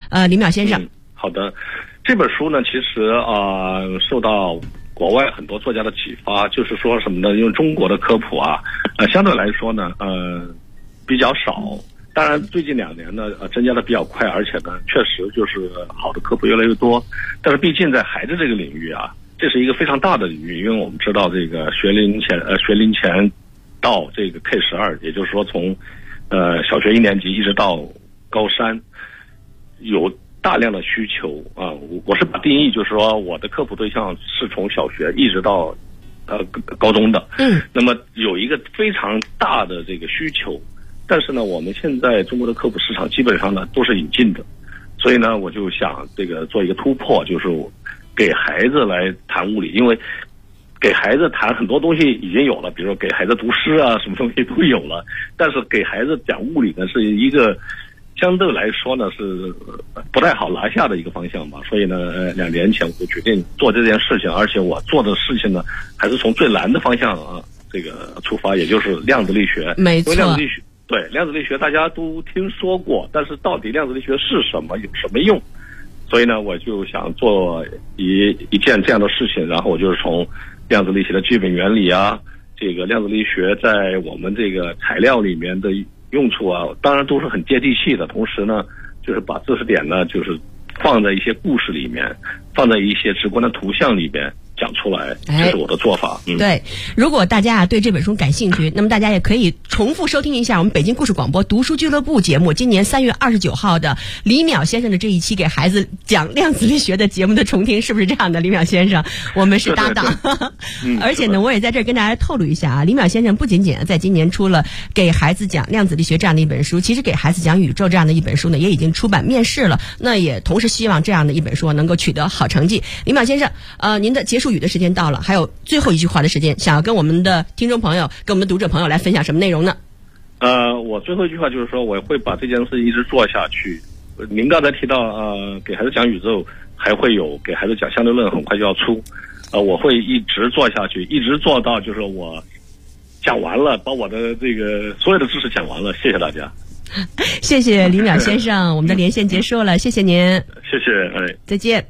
李淼先生。 好的，这本书呢，其实受到国外很多作家的启发，就是说什么呢？因为中国的科普相对来说呢，比较少。当然，最近2年呢，增加的比较快，而且呢，确实就是好的科普越来越多。但是，毕竟在孩子这个领域这是一个非常大的领域，因为我们知道这个学龄前到这个 K12，也就是说从小学1年级一直到高3，有大量的需求我是把定义就是说我的科普对象是从小学一直到高中的，那么有一个非常大的这个需求，但是呢，我们现在中国的科普市场基本上呢都是引进的，所以呢，我就想这个做一个突破，就是给孩子来谈物理，因为给孩子谈很多东西已经有了，比如说给孩子读诗什么东西都有了，但是给孩子讲物理呢是一个相对来说呢是不太好拿下的一个方向吧，所以呢，2年前我就决定做这件事情，而且我做的事情呢还是从最难的方向这个出发，也就是量子力学。 没错， 量子力学对量子力学大家都听说过，但是到底量子力学是什么，有什么用？所以呢，我就想做一件这样的事情，然后我就是从量子力学的基本原理这个量子力学在我们这个材料里面的用处当然都是很接地气的，同时呢，就是把知识点呢，就是放在一些故事里面，放在一些直观的图像里边讲出来，这是我的做法。 对，如果大家对这本书感兴趣，那么大家也可以重复收听一下我们北京故事广播读书俱乐部节目，今年3月29号的李淼先生的这一期给孩子讲量子力学的节目的重听，是不是这样的？李淼先生，我们是搭档。而且呢，我也在这儿跟大家透露一下李淼先生不仅仅在今年出了给孩子讲量子力学这样的一本书，其实给孩子讲宇宙这样的一本书呢，也已经出版面世了。那也同时希望这样的一本书能够取得好成绩。李淼先生，您的结束语的时间到了，还有最后一句话的时间，想要跟我们的听众朋友、跟我们的读者朋友来分享什么内容呢？ 我最后一句话就是说，我会把这件事一直做下去。您刚才提到给孩子讲宇宙，还会有给孩子讲相对论，很快就要出。我会一直做下去，一直做到就是我讲完了，把我的这个所有的知识讲完了。谢谢大家。 谢谢李淼先生，我们的连线结束了，谢谢您。 谢谢， 再见。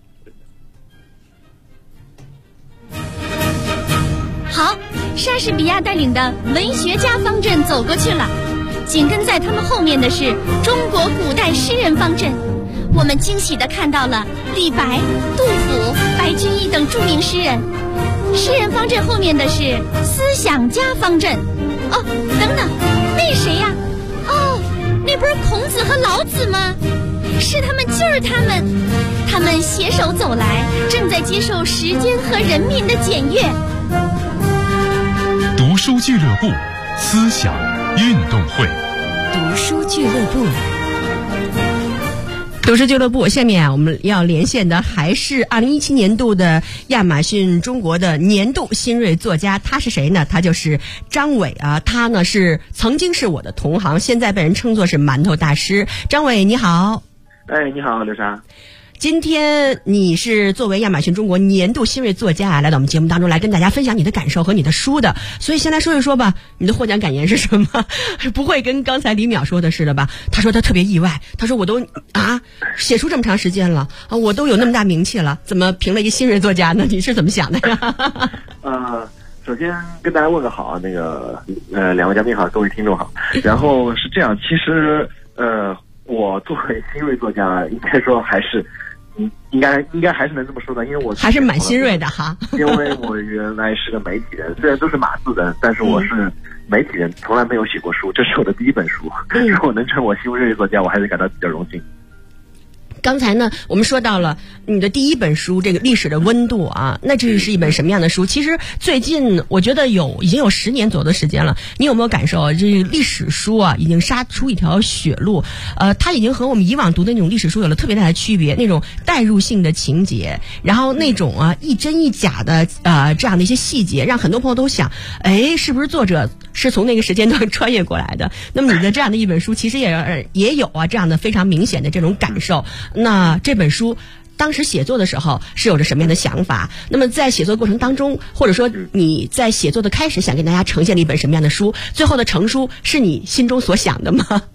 好，莎士比亚带领的文学家方阵走过去了，紧跟在他们后面的是中国古代诗人方阵。我们惊喜地看到了李白、杜甫、白居易等著名诗人。诗人方阵后面的是思想家方阵。等等，那谁呀？那不是孔子和老子吗？是他们，就是他们，他们携手走来，正在接受时间和人民的检阅。 读书俱乐部，思想运动会。 读书俱乐部，读书俱乐部。下面我们要连线的还是2017年度的亚马逊中国的年度新锐作家，他是谁呢？他就是张伟他呢曾经是我的同行，现在被人称作是馒头大师。张伟你好。 你好刘莎。 今天你是作为亚马逊中国年度新锐作家来到我们节目当中来跟大家分享你的感受和你的书的，所以先来说一说吧，你的获奖感言是什么？不会跟刚才李淼说的似的吧？他说他特别意外，他说我都写书这么长时间了我都有那么大名气了，怎么评了一个新锐作家呢？你是怎么想的呀？ 首先跟大家问个好，那个两位嘉宾好，各位听众好。然后是这样，其实我作为新锐作家，应该说还是应该还是能这么说的，因为我还是蛮新锐的哈。 因为我原来是个媒体人，虽然都是码字的，但是我是媒体人，从来没有写过书，这是我的第一本书。如果能称我新锐作家，我还是感到比较荣幸。 刚才呢，我们说到了你的第一本书，这个历史的温度那这是一本什么样的书？其实最近我觉得已经有10年左右的时间了，你有没有感受这历史书已经杀出一条血路？它已经和我们以往读的那种历史书有了特别大的区别，那种代入性的情节，然后那种一真一假的这样的一些细节，让很多朋友都想，是不是作者是从那个时间段穿越过来的？那么你的这样的一本书，其实也有这样的非常明显的这种感受。那这本书当时写作的时候是有着什么样的想法？那么在写作过程当中，或者说你在写作的开始想给大家呈现了一本什么样的书？最后的成书是你心中所想的吗？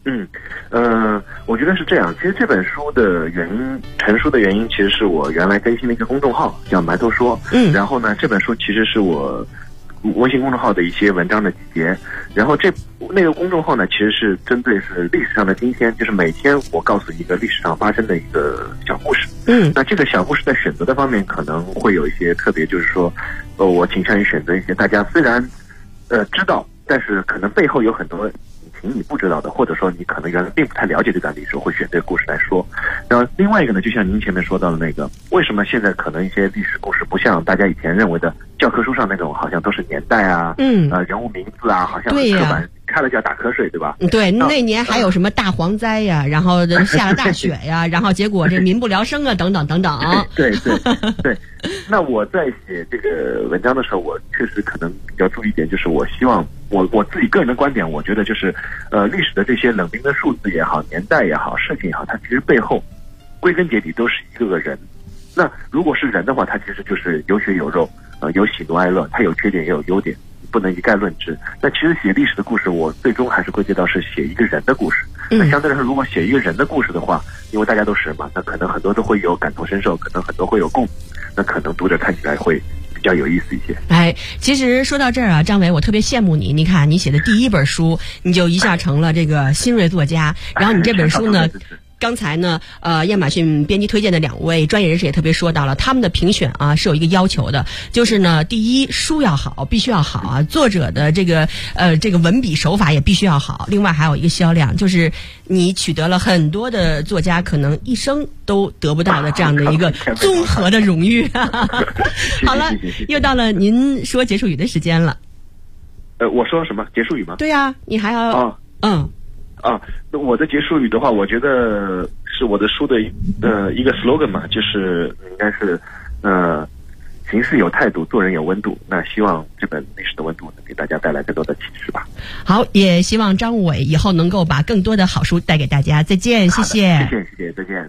我觉得是这样。其实这本书的成书的原因，其实是我原来更新了一个公众号叫埋头说，然后呢，这本书其实是我微信公众号的一些文章的集结，然后那个公众号呢，其实是针对是历史上的今天，就是每天我告诉一个历史上发生的一个小故事。那这个小故事在选择的方面可能会有一些特别，就是说，我倾向于选择一些大家虽然知道，但是可能背后有很多你不知道的，或者说你可能原来并不太了解这段历史，会选这个故事来说。然后另外一个呢，就像您前面说到的那个，为什么现在可能一些历史故事不像大家以前认为的教科书上那种，好像都是年代啊，人物名字啊，好像很刻板，开了就要打瞌睡，对吧？ 对，那年还有什么大蝗灾呀，然后下了大雪呀，然后结果这民不聊生啊，等等等等。 对。那我在写这个文章的时候，我确实可能比较注意一点，就是我希望我自己个人的观点，我觉得就是历史的这些冷冰的数字也好，年代也好，事情也好，它其实背后归根结底都是一个个人。那如果是人的话，他其实就是有血有肉，有喜怒哀乐，他有缺点也有优点，不能一概论之。那其实写历史的故事，我最终还是归结到是写一个人的故事。那相对来说，如果写一个人的故事的话，因为大家都是人嘛，那可能很多都会有感同身受，可能很多会有共鸣，那可能读者看起来会比较有意思一些。 其实说到这儿啊，张伟，我特别羡慕你。你看，你写的第一本书，你就一下成了这个新锐作家，然后你这本书呢。刚才呢，亚马逊编辑推荐的2位专业人士也特别说到了，他们的评选啊是有一个要求的，就是呢，第一，书要好，必须要好啊，作者的这个文笔手法也必须要好，另外还有一个销量，就是你取得了很多的作家可能一生都得不到的这样的一个综合的荣誉。好了，又到了您说结束语的时间了。 我说什么结束语吗？ 对啊，你还要那我的结束语的话，我觉得是我的书的一个 slogan 嘛，就是应该是行事有态度，做人有温度。那希望这本历史的温度能给大家带来更多的启示吧。 好，也希望张伟以后能够把更多的好书带给大家。再见，谢谢， 再见。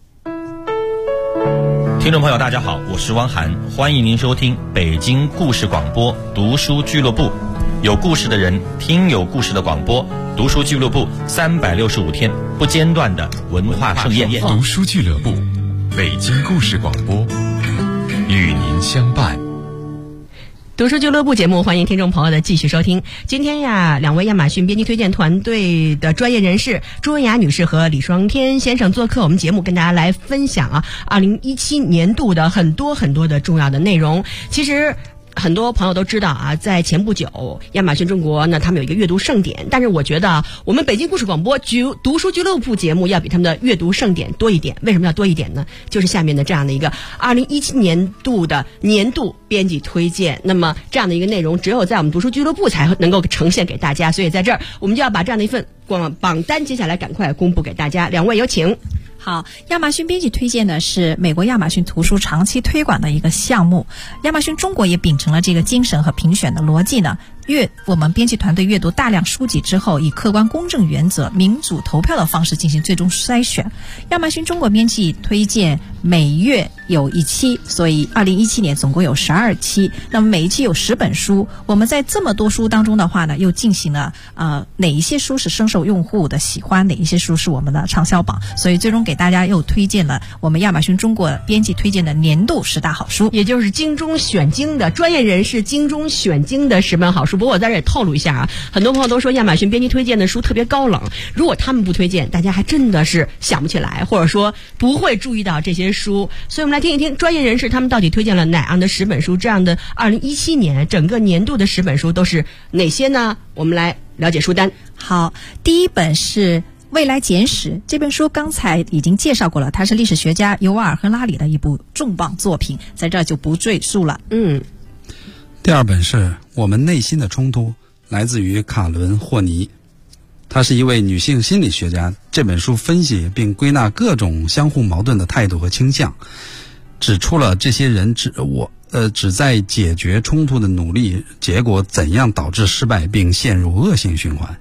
听众朋友大家好，我是汪涵，欢迎您收听北京故事广播读书俱乐部，有故事的人听有故事的广播，读书俱乐部365天不间断的文化盛宴。 读书俱乐部，北京故事广播，与您相伴。 读书俱乐部节目，欢迎听众朋友的继续收听。今天呀，2位亚马逊编辑推荐团队的专业人士朱文雅女士和李双天先生做客我们节目，跟大家来分享2017年度的很多的重要的内容。其实很多朋友都知道啊，在前不久，亚马逊中国呢，他们有一个阅读盛典。但是我觉得我们北京故事广播读书俱乐部节目要比他们的阅读盛典多一点。为什么要多一点呢？就是下面的这样的一个2017年度的年度编辑推荐。那么这样的一个内容，只有在我们读书俱乐部才能够呈现给大家。所以在这儿，我们就要把这样的一份榜单接下来赶快公布给大家。2位有请。 好，亚马逊编辑推荐的是美国亚马逊图书长期推广的一个项目。亚马逊中国也秉承了这个精神和评选的逻辑呢，我们编辑团队阅读大量书籍之后，以客观公正原则、民主投票的方式进行最终筛选。亚马逊中国编辑推荐每月有1期，所以2017年总共有12期。那么每一期有10本书，我们在这么多书当中的话呢，又进行了哪一些书是深受用户的喜欢，哪一些书是我们的畅销榜，所以最终给大家又推荐了我们亚马逊中国编辑推荐的年度10大好书， 也就是精中选精的专业人士精中选精的10本好书。不过我在这也透露一下啊，很多朋友都说亚马逊编辑推荐的书特别高冷，如果他们不推荐，大家还真的是想不起来，或者说不会注意到这些书。所以我们来听一听专业人士他们到底推荐了哪样的10本书，这样的2017年整个年度的10本书都是哪些呢？我们来了解书单。 好，第一本是未来简史，这本书刚才已经介绍过了，它是历史学家尤瓦尔·赫拉里的一部重磅作品，在这儿就不赘述了。 第2本是我们内心的冲突，来自于卡伦·霍尼，她是一位女性心理学家。这本书分析并归纳各种相互矛盾的态度和倾向，指出了这些人只在解决冲突的努力，结果怎样导致失败并陷入恶性循环。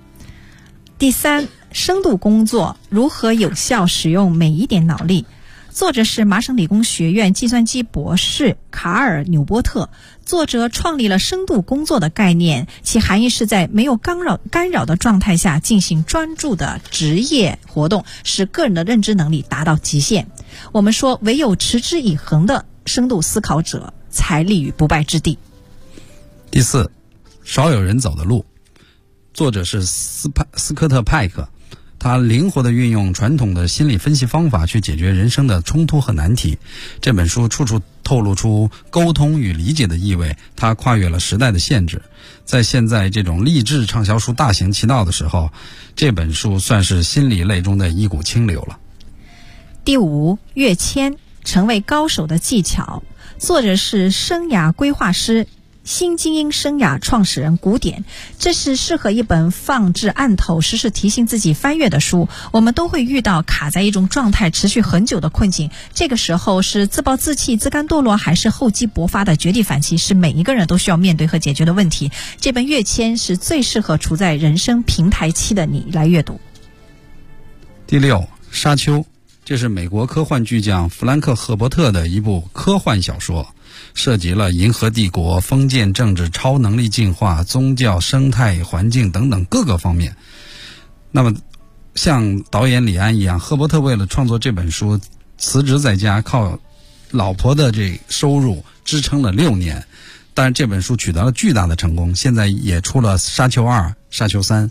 第3，深度工作，如何有效使用每一点脑力。 作者是麻省理工学院计算机博士卡尔·纽波特。作者创立了深度工作的概念，其含义是在没有干扰的状态下进行专注的职业活动，使个人的认知能力达到极限。我们说，唯有持之以恒的深度思考者才立于不败之地。 第4，少有人走的路。作者是斯科特·派克，他灵活地运用传统的心理分析方法去解决人生的冲突和难题。这本书处处透露出沟通与理解的意味，它跨越了时代的限制。在现在这种励志畅销书大行其道的时候，这本书算是心理类中的一股清流了。 第5，跃迁，成为高手的技巧。作者是生涯规划师、新精英生涯创始人古典。这是适合一本放置案头、时时提醒自己翻阅的书。我们都会遇到卡在一种状态持续很久的困境，这个时候是自暴自弃、自甘堕落，还是厚积薄发的绝地反击，是每一个人都需要面对和解决的问题。这本跃迁是最适合处在人生平台期的你来阅读。 第6，沙丘。这是美国科幻巨匠弗兰克·赫伯特的一部科幻小说，涉及了银河帝国、封建政治、超能力进化、宗教、生态环境等等各个方面。那么像导演李安一样，赫伯特为了创作这本书辞职在家，靠老婆的这收入支撑了6年，但是这本书取得了巨大的成功，现在也出了沙丘2、沙丘3。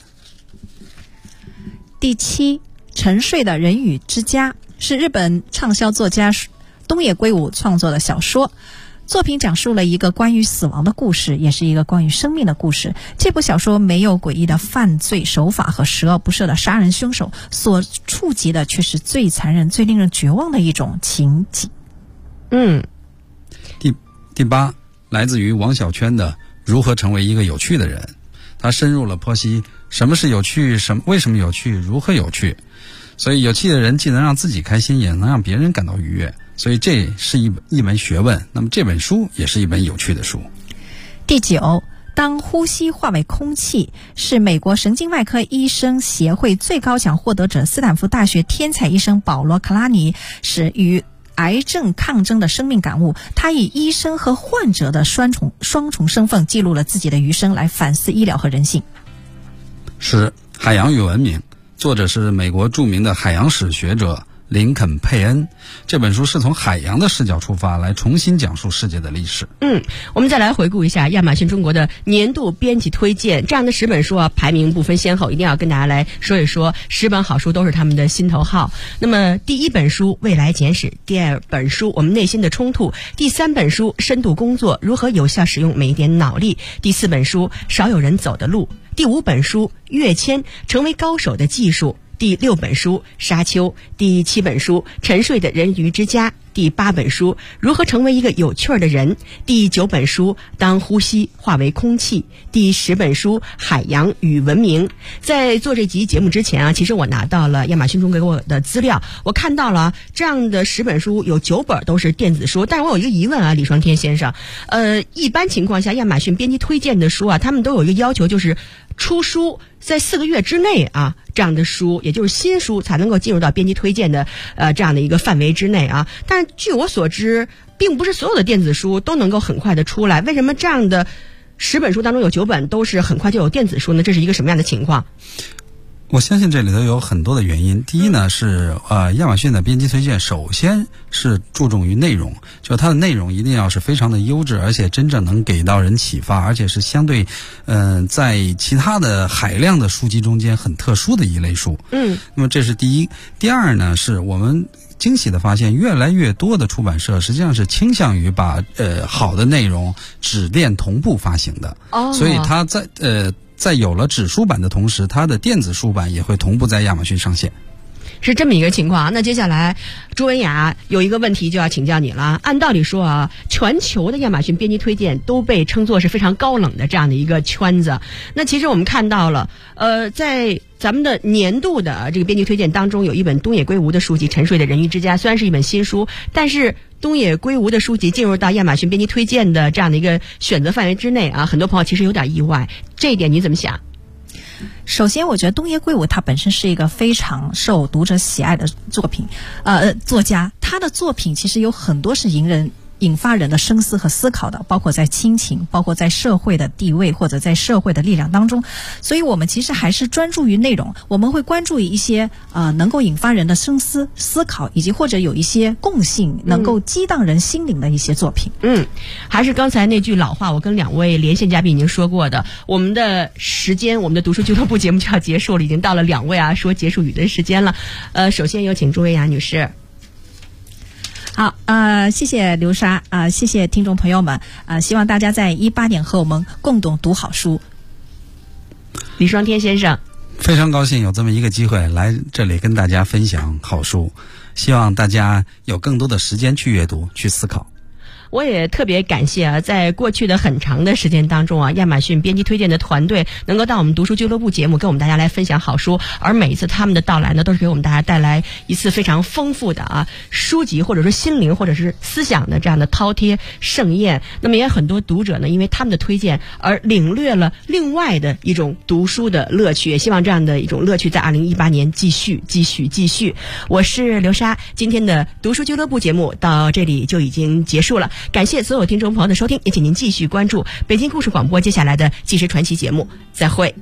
第7，沉睡的人与之家，是日本畅销作家东野圭吾创作的小说。作品讲述了一个关于死亡的故事，也是一个关于生命的故事。这部小说没有诡异的犯罪手法和十恶不赦的杀人凶手，所触及的却是最残忍、最令人绝望的一种情景。 第8，来自于王小圈的《如何成为一个有趣的人》。他深入了剖析什么是有趣，为什么有趣，如何有趣。所以有趣的人既能让自己开心，也能让别人感到愉悦，所以这是一门学问。那么这本书也是一本有趣的书。 第9，当呼吸化为空气，是美国神经外科医生协会最高奖获得者斯坦福大学天才医生保罗·克拉尼是与癌症抗争的生命感悟。他以医生和患者的双重身份记录了自己的余生，来反思医疗和人性。 是海洋与文明。作者是美国著名的海洋史学者林肯·佩恩。这本书是从海洋的视角出发，来重新讲述世界的历史。 我们再来回顾一下亚马逊中国的年度编辑推荐，这样的10本书啊，排名不分先后，一定要跟大家来说一说10本好书都是他们的心头好。那么第1本书《未来简史》，第2本书《我们内心的冲突》，第3本书《深度工作：如何有效使用每一点脑力》，第4本书《少有人走的路》，第5本书《跃迁：成为高手的技术》，第6本书《沙丘》，第7本书《沉睡的人鱼之家》，第8本书《如何成为一个有趣的人》，第9本书《当呼吸化为空气》，第10本书《海洋与文明》。在做这集节目之前啊，其实我拿到了亚马逊中给我的资料，我看到了这样的10本书有9本都是电子书，但是我有一个疑问啊，李双天先生，一般情况下亚马逊编辑推荐的书啊，他们都有一个要求，就是出书在4个月之内啊，这样的书也就是新书才能够进入到编辑推荐的这样的一个范围之内啊。但据我所知，并不是所有的电子书都能够很快的出来。为什么这样的10本书当中有9本都是很快就有电子书呢？这是一个什么样的情况？ 我相信这里头有很多的原因。第一呢是亚马逊的编辑推荐首先是注重于内容，就它的内容一定要是非常的优质，而且真正能给到人启发，而且是相对在其他的海量的书籍中间很特殊的一类书。那么这是第一。第二呢是我们惊喜的发现，越来越多的出版社实际上是倾向于把好的内容纸电同步发行的。所以它在有了纸书版的同时，它的电子书版也会同步在亚马逊上线。 是这么一个情况。那接下来朱文雅有一个问题就要请教你了。按道理说啊，全球的亚马逊编辑推荐都被称作是非常高冷的这样的一个圈子。那其实我们看到了在咱们的年度的这个编辑推荐当中，有一本东野圭吾的书籍《沉睡的人鱼之家》，虽然是一本新书，但是东野圭吾的书籍进入到亚马逊编辑推荐的这样的一个选择范围之内啊，很多朋友其实有点意外。这一点你怎么想？ 首先，我觉得东野圭吾他本身是一个非常受读者喜爱的作家，他的作品其实有很多是引发人的深思和思考的，包括在亲情，包括在社会的地位或者在社会的力量当中。所以我们其实还是专注于内容，我们会关注一些能够引发人的深思思考，以及或者有一些共性能够激荡人心灵的一些作品。 还是刚才那句老话，我跟2位连线嘉宾已经说过的，我们的时间，我们的读书俱乐部节目就要结束了，已经到了2位说结束语的时间了。首先有请朱薇雅女士。 好，谢谢刘莎，谢谢听众朋友们，希望大家在18年和我们共同读好书。 李双天先生， 非常高兴有这么一个机会来这里跟大家分享好书，希望大家有更多的时间去阅读，去思考。 我也特别感谢在过去的很长的时间当中亚马逊编辑推荐的团队能够到我们读书俱乐部节目跟我们大家来分享好书，而每一次他们的到来呢，都是给我们大家带来一次非常丰富的书籍或者说心灵或者是思想的这样的饕餮盛宴。那么也有很多读者呢，因为他们的推荐而领略了另外的一种读书的乐趣，也希望这样的一种乐趣在2018年继续。我是刘莎，今天的读书俱乐部节目到这里就已经结束了。感谢所有听众朋友的收听，也请您继续关注北京故事广播接下来的纪实传奇节目，再会。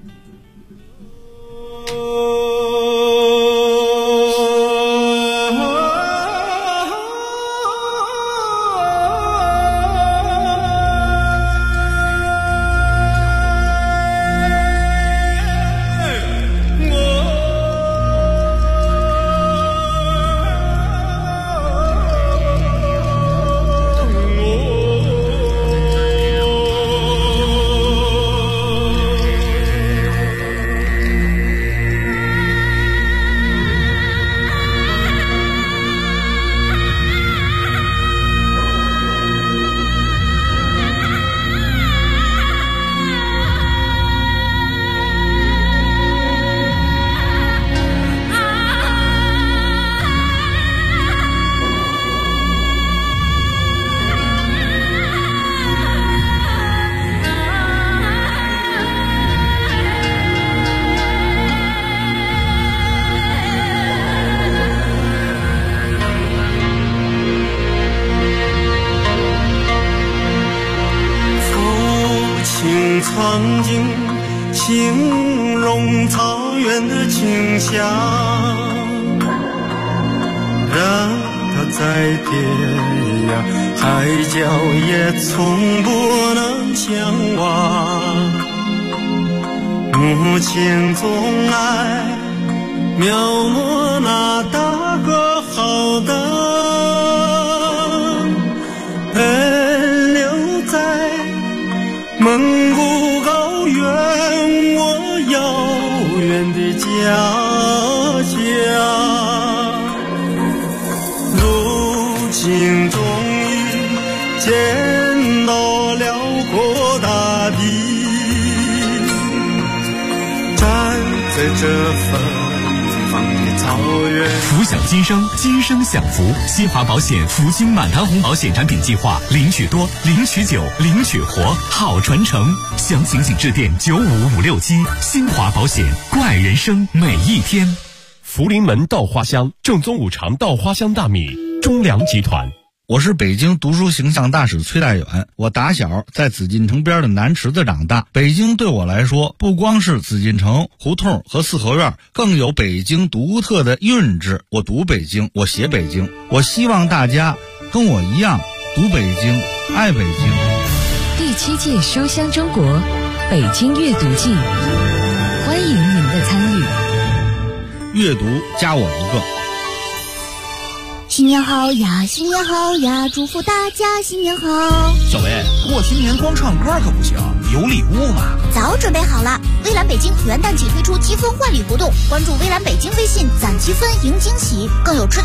曾经形容草原的清香，让它在天涯海角也从不能相忘。母亲总爱描摹那大河浩荡，奔流在蒙古高原，我遥远的家乡。如今终于见到辽阔大地，站在这芬芳的草原。 福享今生，今生享福。新华保险福星满堂红保险产品计划，领取多，领取久，领取活，好传承。详情请致电95567。新华保险，怪人生每一天。 福临门稻花香，正宗五常稻花香大米，中粮集团。 我是北京读书形象大使崔大远，我打小在紫禁城边的南池子长大。北京对我来说，不光是紫禁城、胡同和四合院，更有北京独特的韵致。我读北京，我写北京，我希望大家跟我一样读北京，爱北京。 第7届书香中国北京阅读季，欢迎您的参与。 阅读加我一个。 新年好呀，新年好呀，祝福大家新年好。 小薇，过新年光唱歌可不行，有礼物嘛。 早准备好了，蔚蓝北京元旦季推出积分换礼活动，关注蔚蓝北京微信攒积分赢惊喜，更有吃